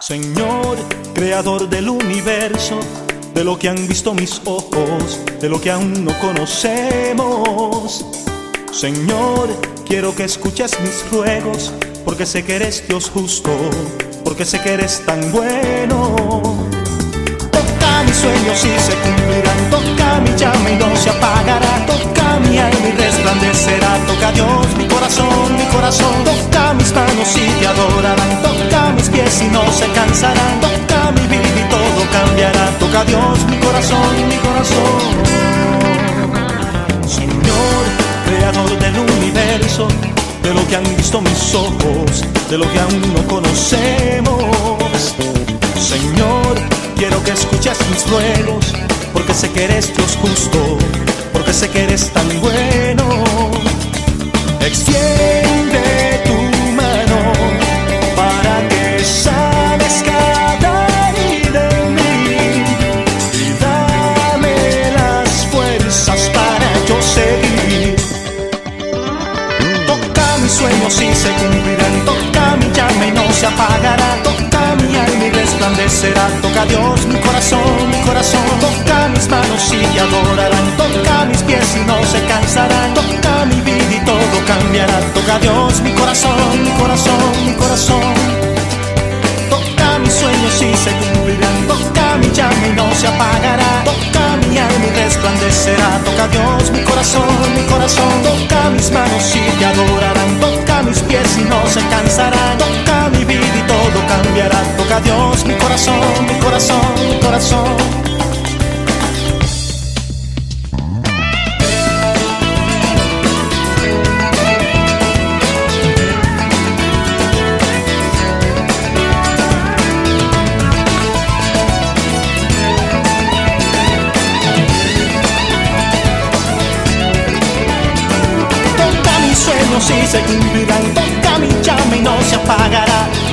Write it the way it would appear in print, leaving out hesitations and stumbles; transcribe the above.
Señor, creador del universo, de lo que han visto mis ojos, de lo que aún no conocemos. Señor, quiero que escuches mis ruegos, porque sé que eres Dios justo, porque sé que eres tan bueno. Toca mis sueños y se cumplirán, toca mi llama y no se apagará, toca mi alma y resplandecerá. Toca Dios mi corazón, toca mis manos y te adorarán, toca mis pies y no se cansarán, toca mi vida y todo cambiará. Toca Dios mi corazón, Señor, creador del universo, de lo que han visto mis ojos, de lo que aún no conocemos. Señor, quiero que escuches mis ruegos, porque sé que eres Dios justo, porque sé que eres tan bueno. Extiende tu mano para que sanes cada herida en mí y dame las fuerzas para yo seguir. Toca mis sueños y se cumplirán, toca mi llama y no se apagará, toca mi alma y resplandecerá. Toca Dios mi corazón, toca mis manos y te adorarán, toca mis pies y no se cansarán, toca mi vida y todo cambiará. Toca Dios mi corazón, toca mis sueños y se cumplirán, toca mi llama y no se apagará, toca mi alma y resplandecerá. Toca Dios mi corazón, toca mis manos y te adorarán, toca mis pies y no se cansarán, toca mi vida y todo cambiará. Toca Dios mi corazón, si se cumplirán, toca mi llama y no se apagará,